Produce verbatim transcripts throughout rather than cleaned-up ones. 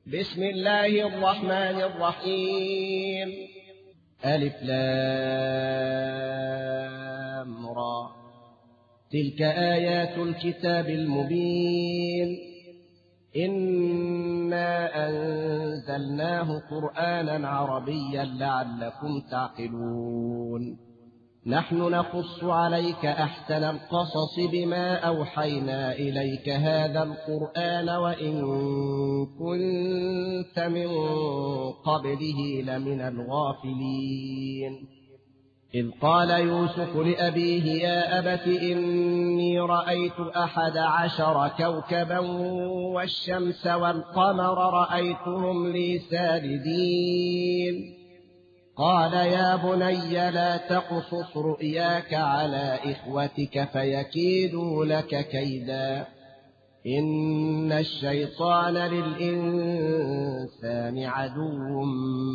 بسم الله الرحمن الرحيم. ألف لام را. تلك آيات الكتاب المبين. إنا أنزلناه قرآنا عربيا لعلكم تعقلون. نحن نقص عليك أحسن القصص بما أوحينا إليك هذا القرآن وإن كنت من قبله لمن الغافلين. إذ قال يوسف لأبيه يا أبت إني رأيت أحد عشر كوكبا والشمس والقمر رأيتهم لي ساجدين. قال يا بني لا تقصص رؤياك على إخوتك فيكيدوا لك كيدا إن الشيطان للإنسان عدو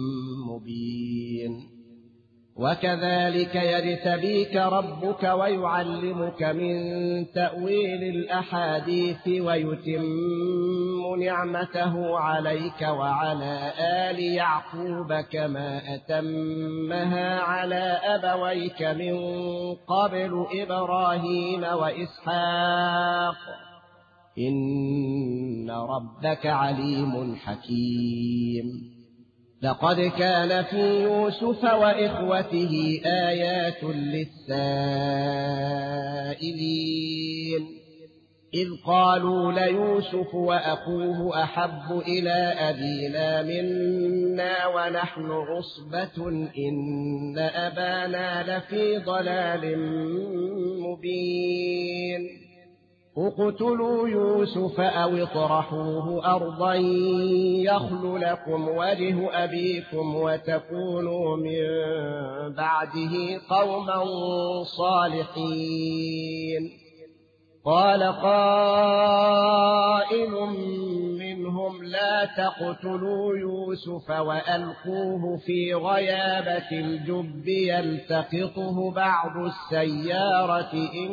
مبين. وكذلك يجتبيك ربك ويعلمك من تأويل الأحاديث ويتم نعمته عليك وعلى آل يعقوب كما أتمها على أبويك من قبل إبراهيم وإسحاق إن ربك عليم حكيم. لقد كان في يوسف وإخوته آيات للسائلين إذ قالوا ليوسف وأخوه أحب إلى أبينا منا ونحن عصبة إن أبانا لفي ضلال مبين. اقتلوا يوسف أو اطرحوه أرضا يخل لكم وجه أبيكم وتكونوا من بعده قوما صالحين. قال قائل منهم لا تقتلوا يوسف وألقوه في غيابة الجب يلتقطه بعض السيارة إن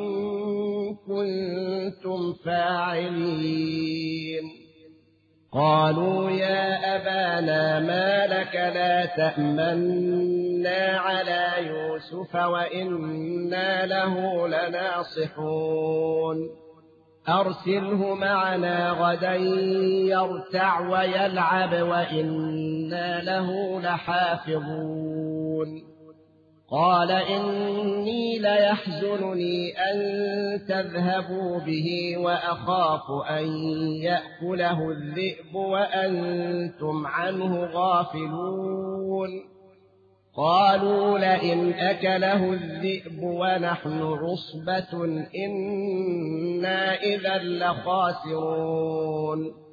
كنتم فاعلين. قالوا يا أبانا ما لك لا تأمنا على يوسف وإنا له لناصحون. أرسله معنا غدا يرتع ويلعب وإنا له لحافظون. قال إني ليحزنني أن تذهبوا به وأخاف أن يأكله الذئب وأنتم عنه غافلون. قالوا لئن أكله الذئب ونحن عصبة إنا إذا لخاسرون.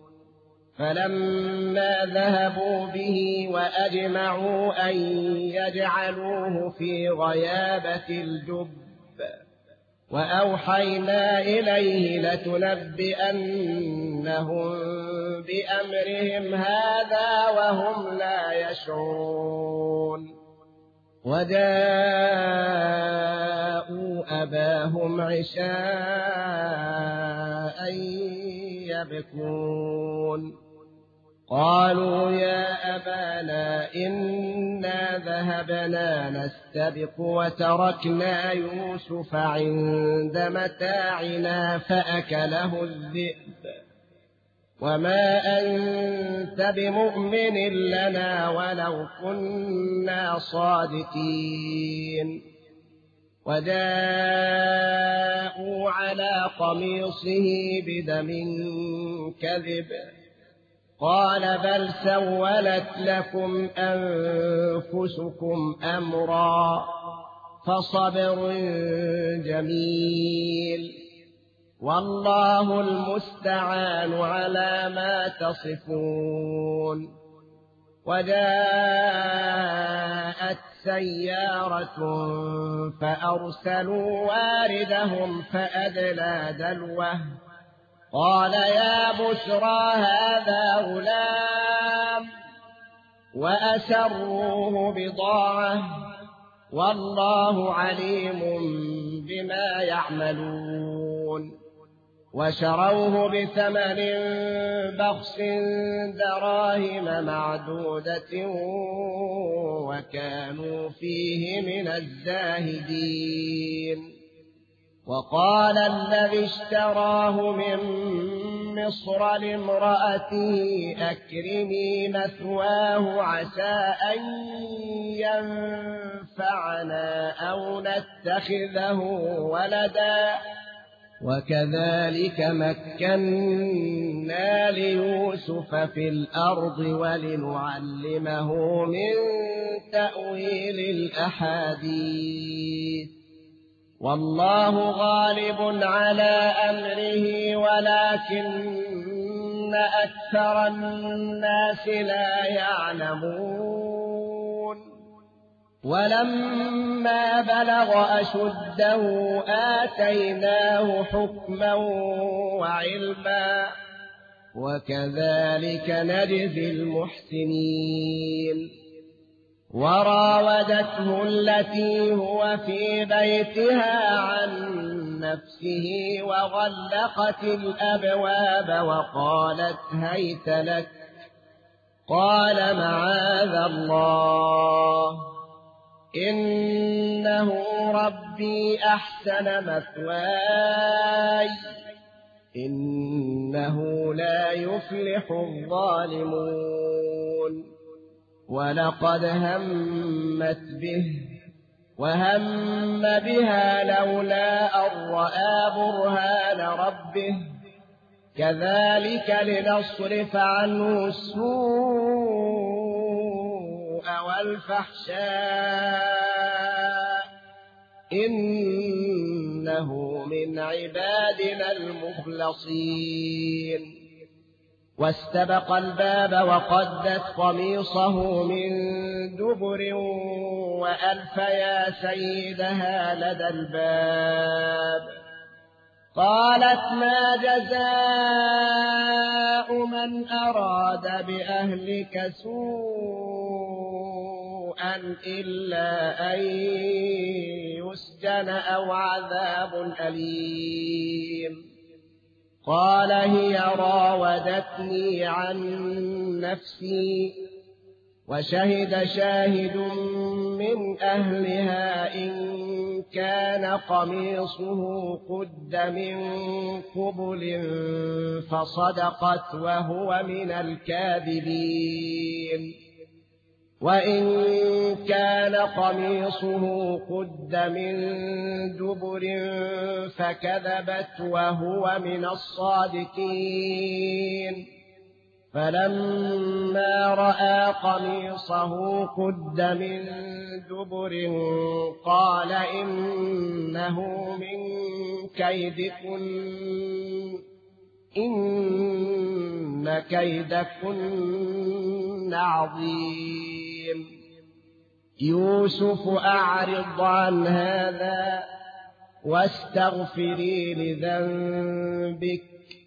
فلما ذهبوا به وأجمعوا أن يجعلوه في غيابة الجب وأوحينا إليه لتنبئنهم بأمرهم هذا وهم لا يشعرون. وجاءوا أباهم عشاء يبكون. قالوا يا أبانا إنا ذهبنا نستبق وتركنا يوسف عند متاعنا فأكله الذئب وما أنت بمؤمن لنا ولو كنا صادقين. وجاءوا على قميصه بدم كذب قال بل سولت لكم أنفسكم أمرا فصبر جميل والله المستعان على ما تصفون. وجاءت سيارة فأرسلوا واردهم فأدلى دلوه قال يا بشرى هذا غلام وأسروه بضاعة والله عليم بما يعملون. وشروه بثمن بخس دراهم معدودة وكانوا فيه من الزاهدين. وقال الذي اشتراه من مصر لامرأته أكرمي مثواه عسى أن ينفعنا أو نتخذه ولدا وكذلك مكنا ليوسف في الأرض ولنعلمه من تأويل الأحاديث والله غالب على أمره ولكن أكثر الناس لا يعلمون. ولما بلغ أشده آتيناه حكما وعلما وكذلك نجزي المحسنين. وراودته التي هو في بيتها عن نفسه وغلقت الأبواب وقالت هيت لك قال معاذ الله إنه ربي أحسن مثواي إنه لا يفلح الظالمون. ولقد همت به وهم بها لولا أن رأى برهان ربه كذلك لنصرف عنه السوء والفحشاء إنه من عبادنا المخلصين. واستبق الباب وقدت قميصه من دبر وألف يا سيدها لدى الباب. قالت ما جزاء من أراد بأهلك سوءا إلا أن يسجن أو عذاب أليم. قال هي راودتني عن نفسي وشهد شاهد من أهلها إن كان قميصه قد من قبل فصدقت وهو من الكاذبين وإن كان قميصه قد من دبر فكذبت وهو من الصادقين. فلما رأى قميصه قد من دبر قال إنه من كيدكن إن كيدكن عظيم. يوسف أعرض عن هذا واستغفري لذنبك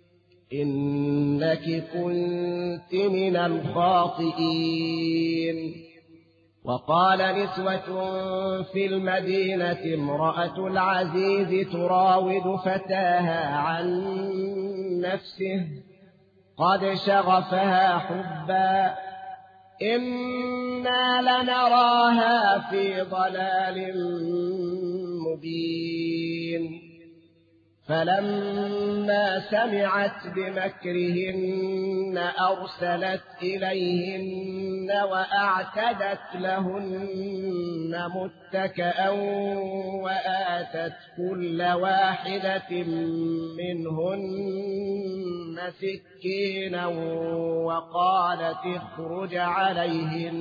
إنك كنت من الخاطئين. وقال نسوة في المدينة امرأة العزيز تراود فتاها عن نفسه قد شغفها حبا إنا لنراها في ضلال مبين. فلما سمعت بمكرهن أرسلت إليهن وأعتدت لهن متكئا وآتت كل واحدة منهن سكينا وقالت اخرج عليهن.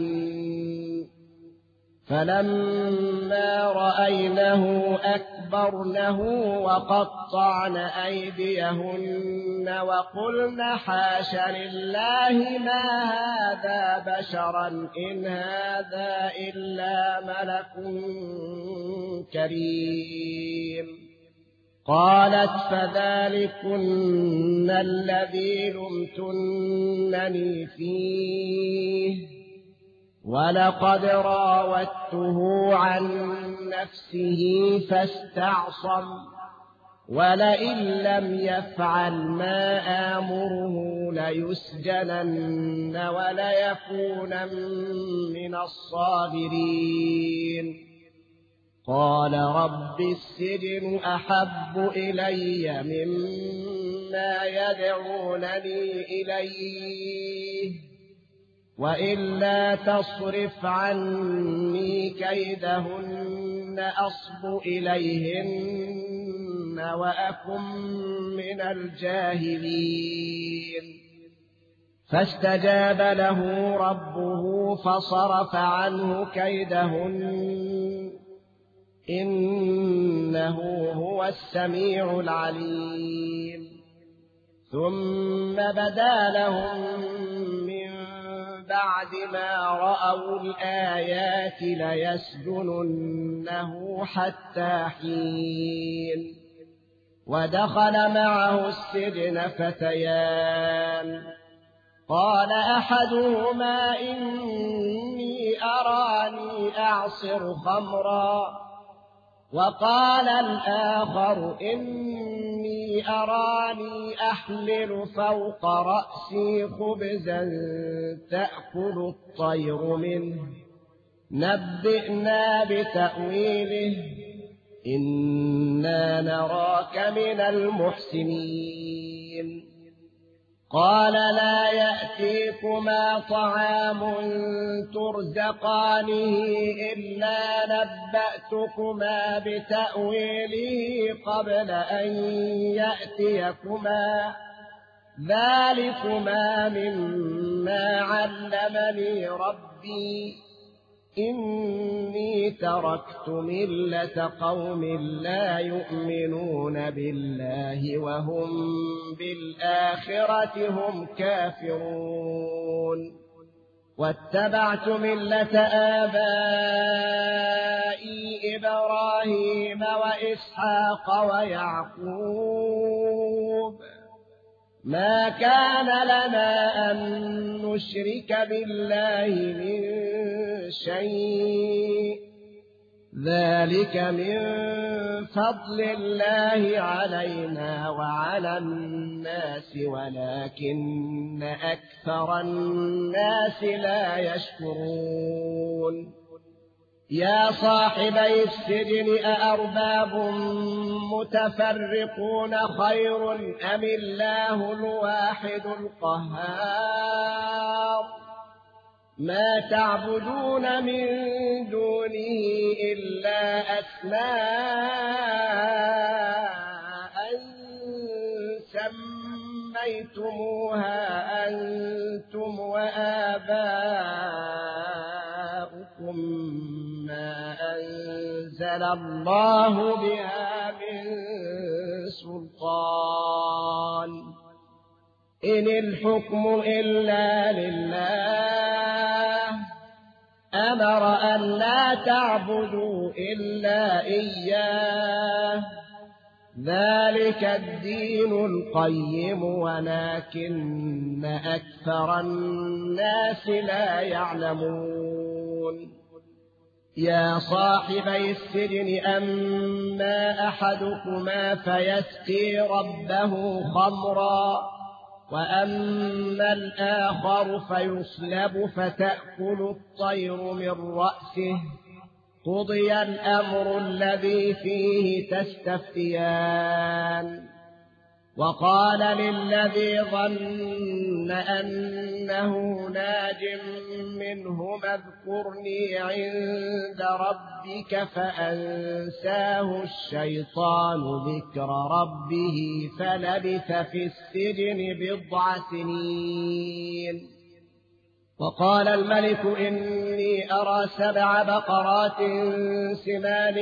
فلما رأينه أكبرنه وقطعن أيديهن وقلن حاش لله ما هذا بشرا إن هذا إلا ملك كريم. قالت فذلكن الذي لمتنني فيه ولقد راودته عن نفسه فاستعصم ولئن لم يفعل ما آمره ليسجنن وليكونن من الصاغرين قال رب السجن أحب إلي مما يدعونني إليه وإلا تصرف عني كيدهن أصب إليهن وأكن من الجاهلين فاستجاب له ربه فصرف عنه كيدهن إنه هو السميع العليم ثم بدا لهم من بعد ما رأوا الآيات ليسجننه حتى حين ودخل معه السجن فتيان قال أحدهما إني أراني أعصر خمرا وقال الآخر إني أراني أحمل فوق رأسي خبزا تأكل الطير منه نبئنا بتأويله إنا نراك من المحسنين قال لا يأتيكما طعام ترزقانه إلا نبأتكما بتأويله قبل أن يأتيكما ذلكما مما علمني ربي إني تركت ملة قوم لا يؤمنون بالله وهم بالآخرة هم كافرون واتبعت ملة آبائي إبراهيم وإسحاق ويعقوب ما كان لنا أن نشرك بالله من شيء ذلك من فضل الله علينا وعلى الناس ولكن أكثر الناس لا يشكرون يا صاحبي السجن أأرباب متفرقون خير أم الله الواحد القهار ما تعبدون من دونه إلا أسماء سميتموها أنتم وآباؤكم ما أنزل الله بها من سلطان إن الحكم إلا لله أمر أن لا تعبدوا إلا إياه ذلك الدين القيم ولكن أكثر الناس لا يعلمون يا صاحبي السجن أما أحدكما فيسقي ربه خمرا وأما الآخر فيصلب فتأكل الطير من رأسه قضي الأمر الذي فيه تستفتيان وقال للذي ظن أنه ناج منهما اذكرني عند ربك فأنساه الشيطان ذكر ربه فلبث في السجن بضع سنين وقال الملك إني أرى سبع بقرات سمان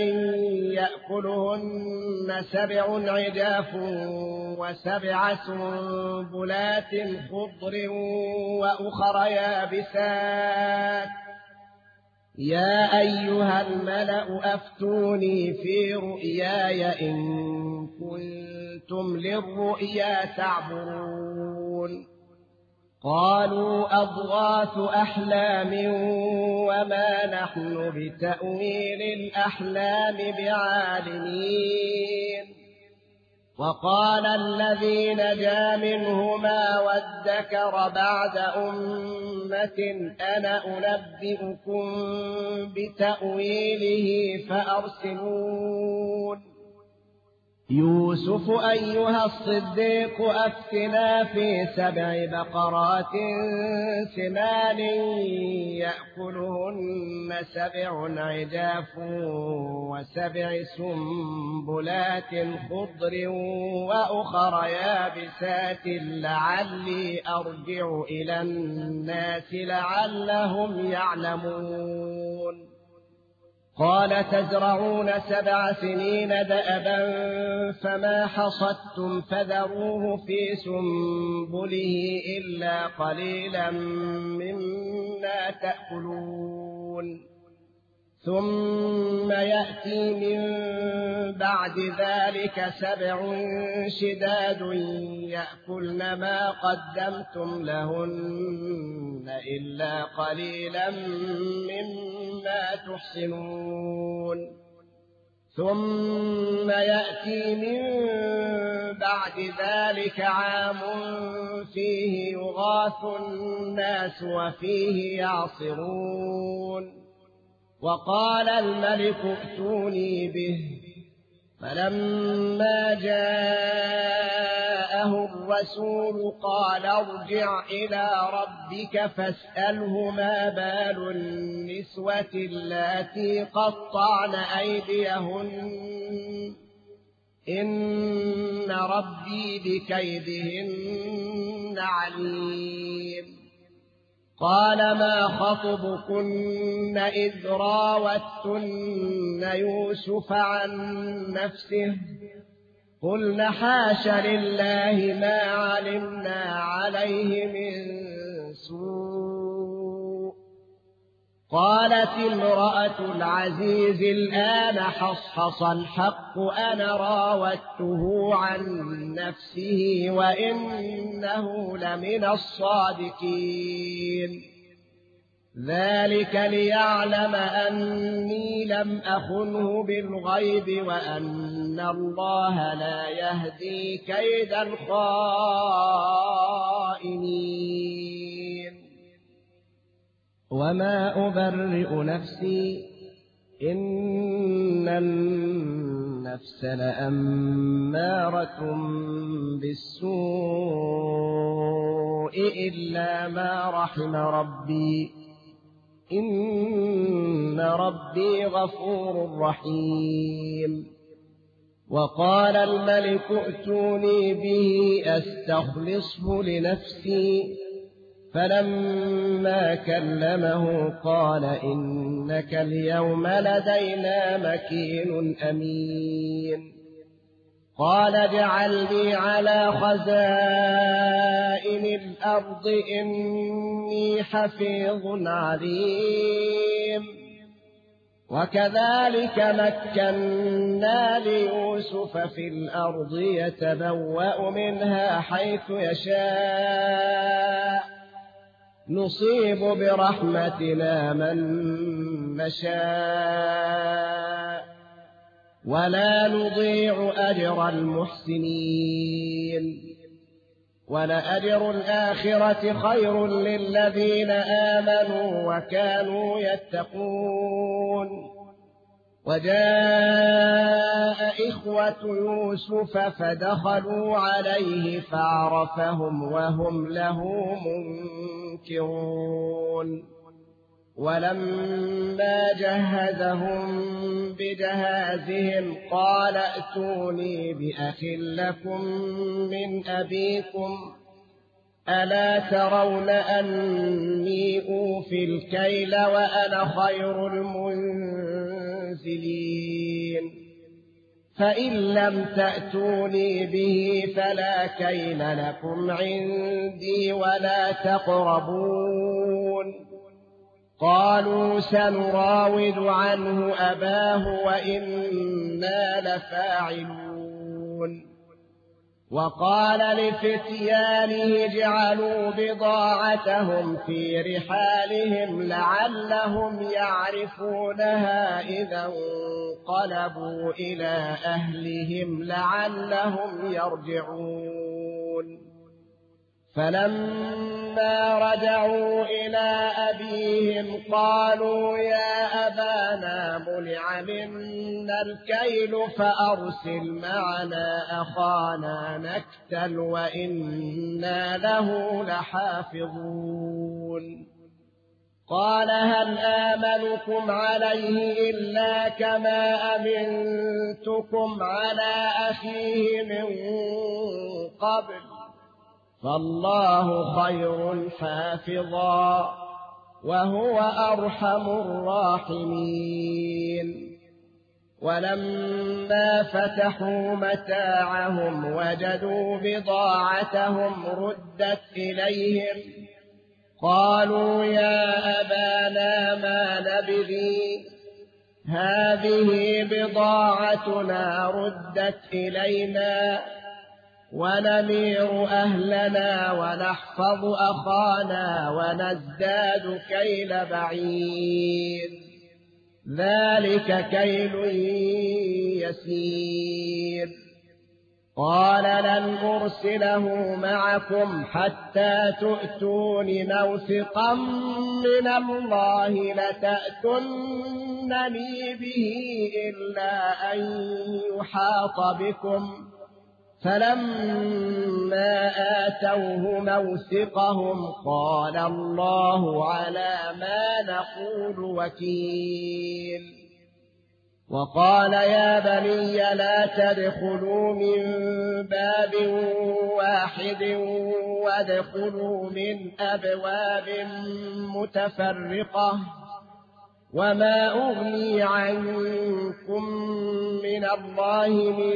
يأكلهن سبع عجاف وسبع سنبلات خضر وأخر يابسات يا أيها الملأ أفتوني في رؤياي إن كنتم للرؤيا تعبرون قالوا أضغاث أحلام وما نحن بتأويل الأحلام بعالمين وقال الذي نجا منهما وادكر بعد أمة أنا أنبئكم بتأويله فأرسلون يوسف أيها الصديق أفتنا في سبع بقرات سمان يأكلهن سبع عجاف وسبع سنبلات خضر وأخر يابسات لعلي أرجع إلى الناس لعلهم يعلمون قال تزرعون سبع سنين دأبا فما حصدتم فذروه في سنبله إلا قليلا مما تأكلون ثم يأتي من بعد ذلك سبع شداد يأكلن ما قدمتم لهن إلا قليلا مما تحصنون ثم يأتي من بعد ذلك عام فيه يغاث الناس وفيه يعصرون وقال الملك ائتوني به فلما جاءه الرسول قال ارجع إلى ربك فاسأله ما بال النسوة اللاتي قطعن أيديهن إن ربي بكيدهن عليم قال ما خطبكن إذ راوتن يوسف عن نفسه قلن حاش لله ما علمنا عليه من سوء قالت امرأة العزيز الآن حصحص الحق أنا راودته عن نفسه وإنه لمن الصادقين ذلك ليعلم أني لم أخنه بالغيب وأن الله لا يهدي كيد الخائنين وما أبرئ نفسي إن النفس لأمارة بالسوء إلا ما رحم ربي إن ربي غفور رحيم وقال الملك ائتوني به أستخلصه لنفسي فلما كلمه قال إنك اليوم لدينا مكين أمين قال اجعلني على خزائن الأرض إني حفيظ عليم وكذلك مكنا ليوسف في الأرض يتبوأ منها حيث يشاء نصيب برحمتنا من نشاء ولا نضيع أجر المحسنين ولأجر الآخرة خير للذين آمنوا وكانوا يتقون وجاء إخوة يوسف فدخلوا عليه فعرفهم وهم له منكرون ولما جهزهم بجهازهم قال ائتوني بأخ لكم من أبيكم ألا ترون أني أوفي الكيل وأنا خير المنزلين فإن لم تأتوني به فلا كيل لكم عندي ولا تقربون قالوا سنراود عنه أباه وإنا لفاعلون وقال لفتيانه اجعلوا بضاعتهم في رحالهم لعلهم يعرفونها إذا انقلبوا إلى أهلهم لعلهم يرجعون فلما رجعوا إلى أبيهم قالوا يا أبانا منع منا الكيل فأرسل معنا أخانا نكتل وإنا له لحافظون قال هل آمنكم عليه إلا كما أمنتكم على أخيه من قبل فالله خير حافظا وهو أرحم الراحمين ولما فتحوا متاعهم وجدوا بضاعتهم ردت إليهم قالوا يا أبانا ما نبغي هذه بضاعتنا ردت إلينا ونمير أهلنا ونحفظ أخانا ونزداد كيل بعير ذلك كيل يسير قال لن أرسله معكم حتى تؤتون موثقا من الله لتأتونني به إلا أن يحاط بكم فلما آتوه موثقهم قال الله على ما نقول وكيل وقال يا بني لا تدخلوا من باب واحد وادخلوا من أبواب متفرقة وما أغني عنكم من الله من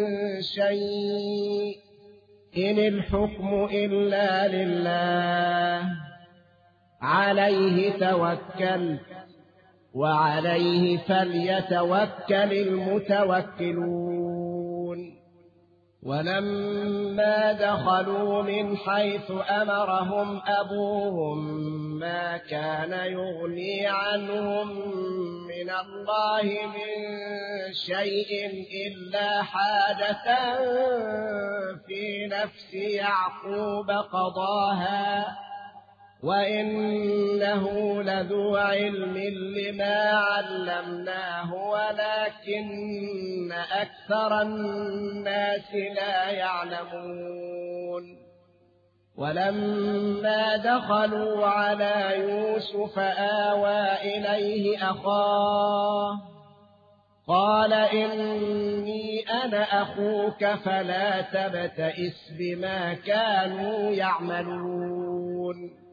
شيء إن الحكم إلا لله عليه توكلت وعليه فليتوكل المتوكلون ولما دخلوا من حيث أمرهم أبوهم ما كان يغني عنهم من الله من شيء إلا حاجة في نفس يعقوب قضاها وإنه لذو علم لما علمناه ولكن أكثر الناس لا يعلمون ولما دخلوا على يوسف آوى إليه أخاه قال إني أنا أخوك فلا تبتئس بما كانوا يعملون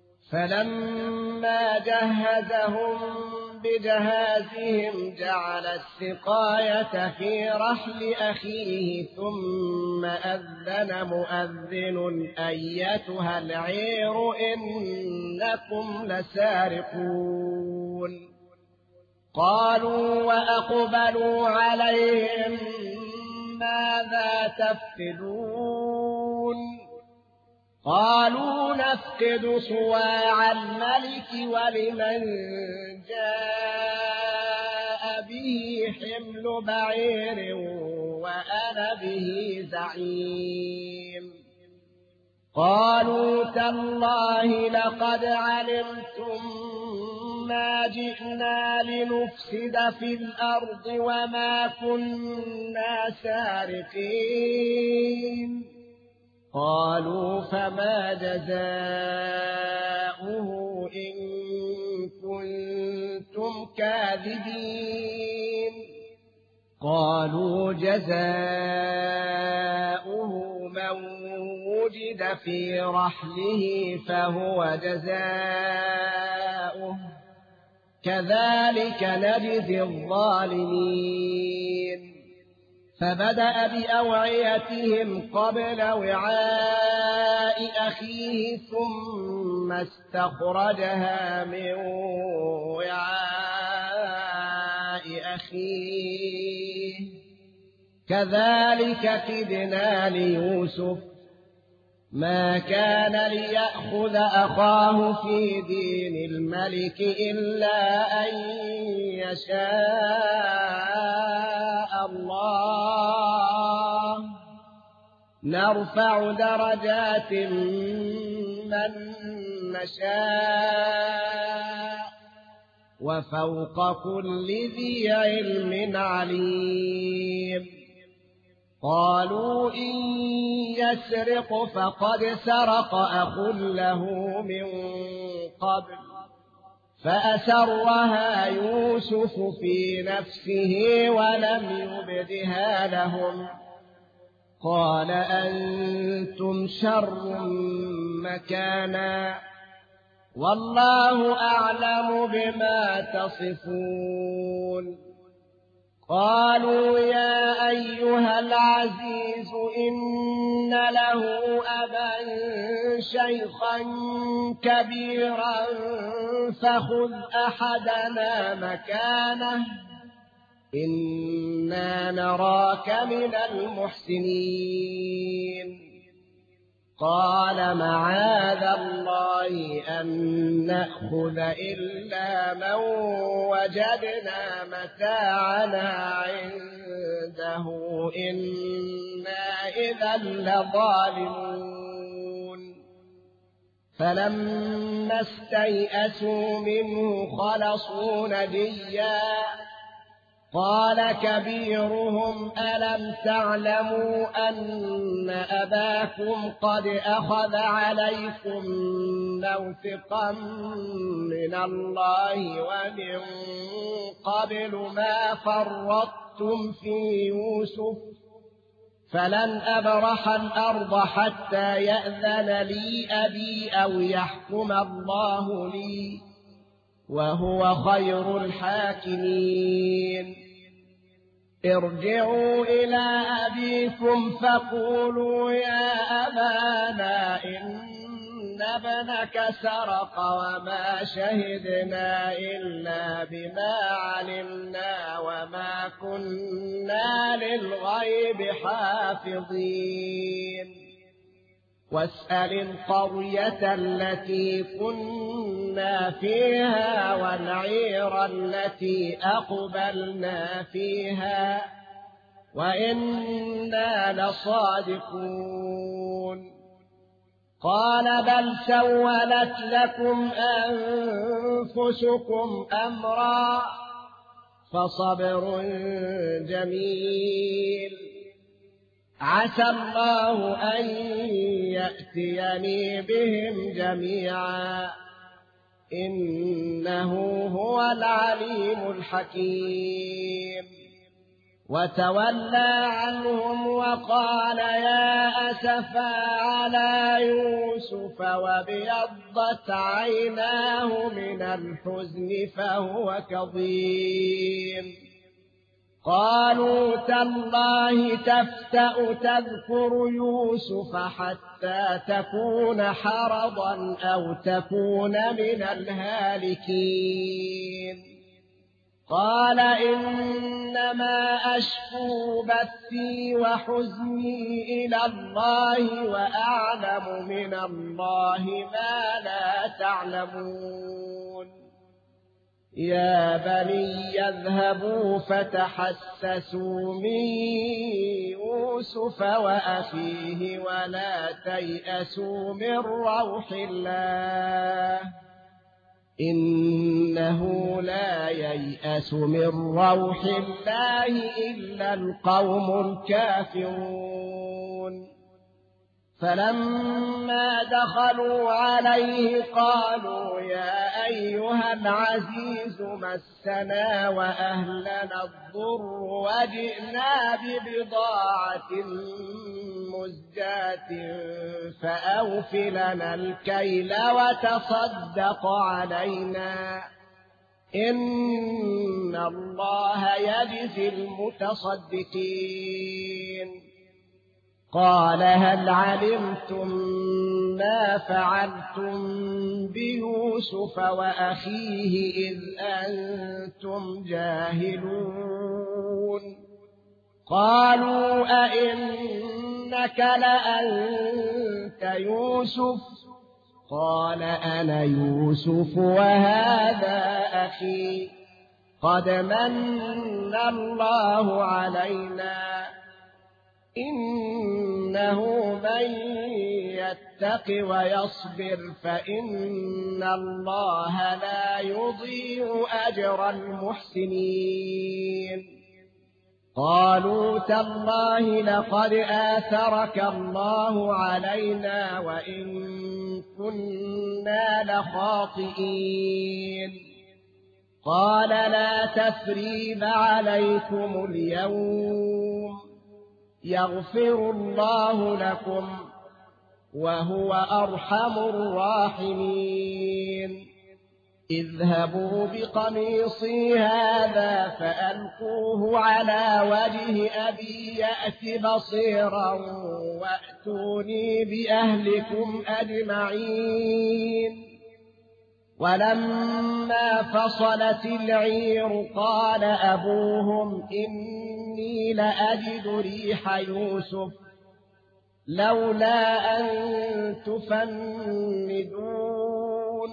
فلما جهزهم بجهازهم جعل السقاية في رحل أخيه ثم أذن مؤذن أيتها العير إنكم لسارقون قالوا وأقبلوا عليهم ماذا تفقدون قالوا نفقد صواع الملك ولمن جاء به حمل بعير وأنا به زعيم قالوا تالله لقد علمتم ما جئنا لنفسد في الأرض وما كنا سارقين قالوا فما جزاؤه إن كنتم كاذبين قالوا جزاؤه من وجد في رحله فهو جزاؤه كذلك نجزي الظالمين فبدأ بأوعيتهم قبل وعاء أخيه ثم استخرجها من وعاء أخيه كذلك كدنا ليوسف ما كان ليأخذ أخاه في دين الملك إلا أن يشاء الله نرفع درجات من نشاء وفوق كل ذي علم عليم. قالوا إن يسرق فقد سرق أخ له من قبل فأسرها يوسف في نفسه ولم يبدها لهم قال أنتم شر مكانا والله أعلم بما تصفون. قالوا يا أيها العزيز إن له أبا شيخا كبيرا فخذ أحدنا مكانه إنا نراك من المحسنين. قال معاذ الله أن نأخذ إلا من وجدنا متاعنا عنده إنا إذا لظالمون. فلما استيئسوا منه خلصوا نجيا قال كبيرهم ألم تعلموا أن أباكم قد أخذ عليكم موثقا من الله ومن قبل ما فرطتم في يوسف فلن أبرح الأرض حتى يأذن لي أبي أو يحكم الله لي وهو خير الحاكمين. ارجعوا إلى أبيكم فقولوا يا أبانا إن ابنك سرق وما شهدنا إلا بما علمنا وما كنا للغيب حافظين. واسأل القرية التي كنا فيها والعير التي أقبلنا فيها وإنا لصادقون. قال بل سولت لكم أنفسكم أمرا فصبر جميل عسى الله أن يأتيني بهم جميعا إنه هو العليم الحكيم. وتولى عنهم وقال يا أسفا على يوسف وابيضت عيناه من الحزن فهو كظيم. قالوا تالله تفتأ تذكر يوسف حتى تكون حرضا أو تكون من الهالكين. قال إنما أشكو بثي وحزني إلى الله وأعلم من الله ما لا تعلمون. يا بني يذهبوا فتحسسوا من يوسف وأخيه ولا تيأسوا من روح الله إنه لا ييأس من روح الله إلا القوم الكافرون. فلما دخلوا عليه قالوا يا أيها العزيز مسنا وأهلنا الضر وجئنا ببضاعة مزجاة فأوف لنا الكيل وتصدق علينا إن الله يجزي المتصدقين. قال هل علمتم ما فعلتم بيوسف وأخيه إذ أنتم جاهلون. قالوا أئنك لأنت يوسف قال أنا يوسف وهذا أخي قد من الله علينا إنه من يتق ويصبر فإن الله لا يضيع أجر المحسنين قالوا تالله لقد آثرك الله علينا وإن كنا لخاطئين قال لا تثريب عليكم اليوم يغفر الله لكم وهو أرحم الراحمين اذهبوا بقميصي هذا فألقوه على وجه أبي يأت بصيرا وأتوني بأهلكم أجمعين ولما فصلت العير قال أبوهم إني لأجد ريح يوسف لولا أن تفندون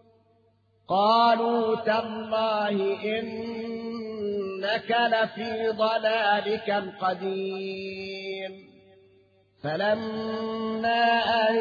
قالوا تالله إنك لفي ضلالك القديم فلما أن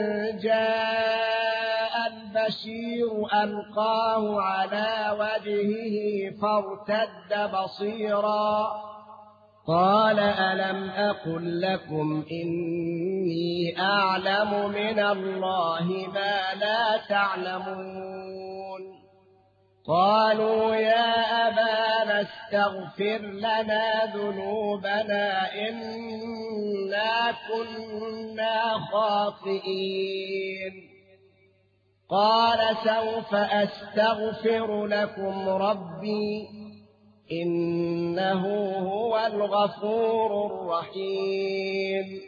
جاء البشير ألقاه على وجهه فارتد بصيرا قال ألم أقل لكم إني أعلم من الله ما لا تعلمون قالوا يا أبانا استغفر لنا ذنوبنا إنا كنا خاطئين قال سوف أستغفر لكم ربي إنه هو الغفور الرحيم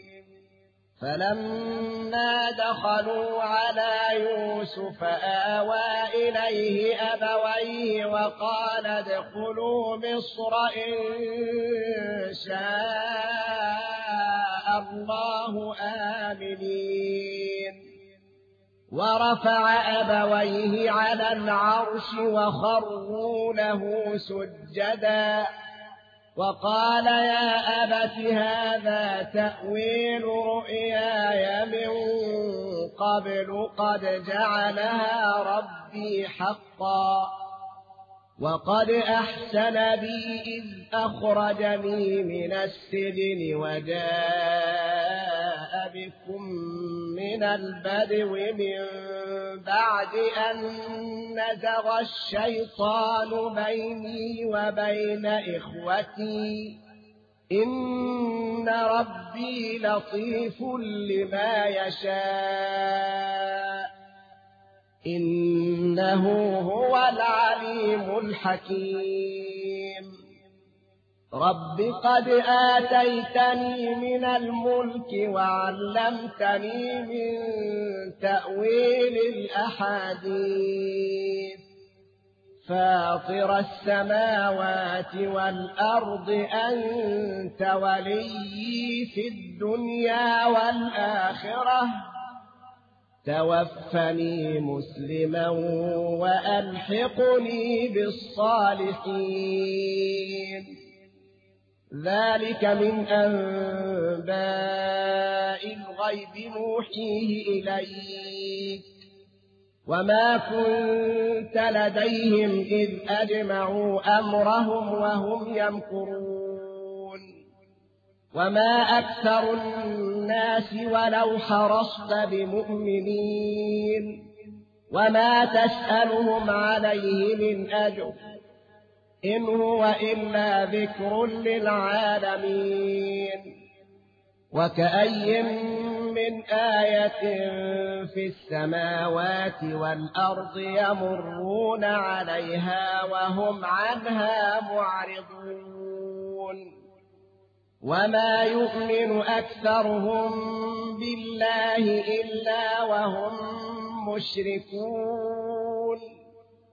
فلما دخلوا على يوسف آوى إليه أبويه وقال ادخلوا مصر إن شاء الله آمنين ورفع أبويه على العرش وخروا له سجدا وقال يا أبت هذا تأويل رؤياي من قبل قد جعلها ربي حقا وقد أحسن بي إذ أخرجني من السجن وجاء بكم من البدو من بعد أن نزغ الشيطان بيني وبين إخوتي إن ربي لطيف لما يشاء إنه هو العليم الحكيم رب قد آتيتني من الملك وعلمتني من تأويل الأحاديث فاطر السماوات والأرض أنت وليي في الدنيا والآخرة توفني مسلما وألحقني بالصالحين ذلك من أنباء الغيب نوحيه إليك وما كنت لديهم إذ أجمعوا أمرهم وهم يمكرون وما أكثر الناس ولو حرصت بمؤمنين وما تسألهم عليه من أجر إن هو إلا ذكر للعالمين وكأي من آية في السماوات والأرض يمرون عليها وهم عنها معرضون وما يؤمن أكثرهم بالله إلا وهم مشركون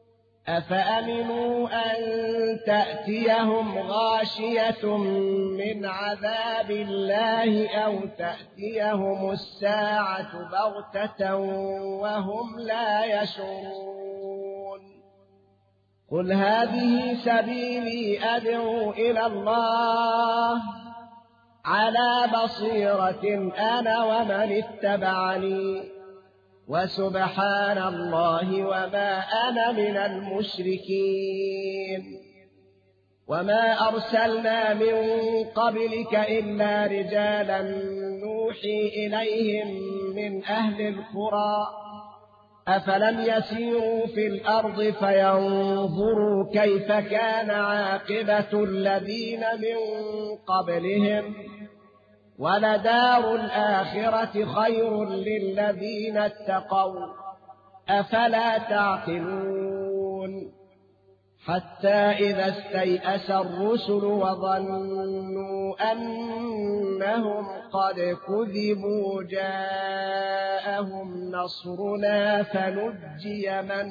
أفأمنوا أن تأتيهم غاشية من عذاب الله أو تأتيهم الساعة بغتة وهم لا يشعرون قل هذه سبيلي أدعو إلى الله على بصيرة أنا ومن اتبعني وسبحان الله وما أنا من المشركين وما أرسلنا من قبلك إلا رجالا نوحي إليهم من أهل القرى أفلم يسيروا في الأرض فينظروا كيف كان عاقبة الذين من قبلهم ولدار الآخرة خير للذين اتقوا أفلا تعقلون حتى إذا استيأس الرسل وظنوا أنهم قد كذبوا جاءهم نصرنا فنجي من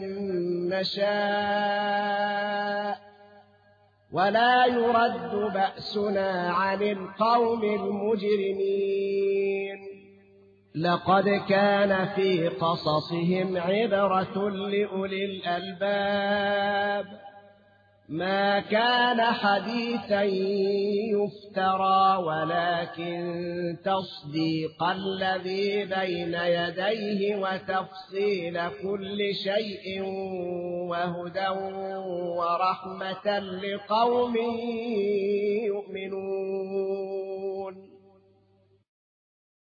نشاء ولا يرد بأسنا عن القوم المجرمين لقد كان في قصصهم عبرة لأولي الألباب ما كان حديثا يفترى ولكن تصديق الذي بين يديه وتفصيل كل شيء وهدى ورحمة لقوم يؤمنون